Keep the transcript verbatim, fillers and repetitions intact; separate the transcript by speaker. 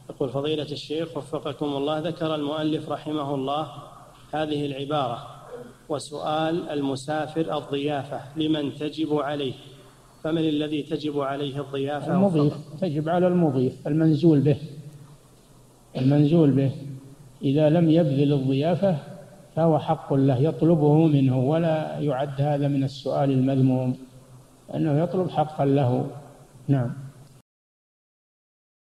Speaker 1: يقول فضيلة الشيخ وفقكم الله، ذكر المؤلف رحمه الله هذه العبارة: وسؤال المسافر الضيافة لمن تجب عليه، فمن الذي تجب عليه الضيافة؟
Speaker 2: المضيف، تجب على المضيف المنزول به، المنزول به إذا لم يبذل الضيافة فهو حق له يطلبه منه، ولا يعد هذا من السؤال المذموم، أنه يطلب حقا له. نعم.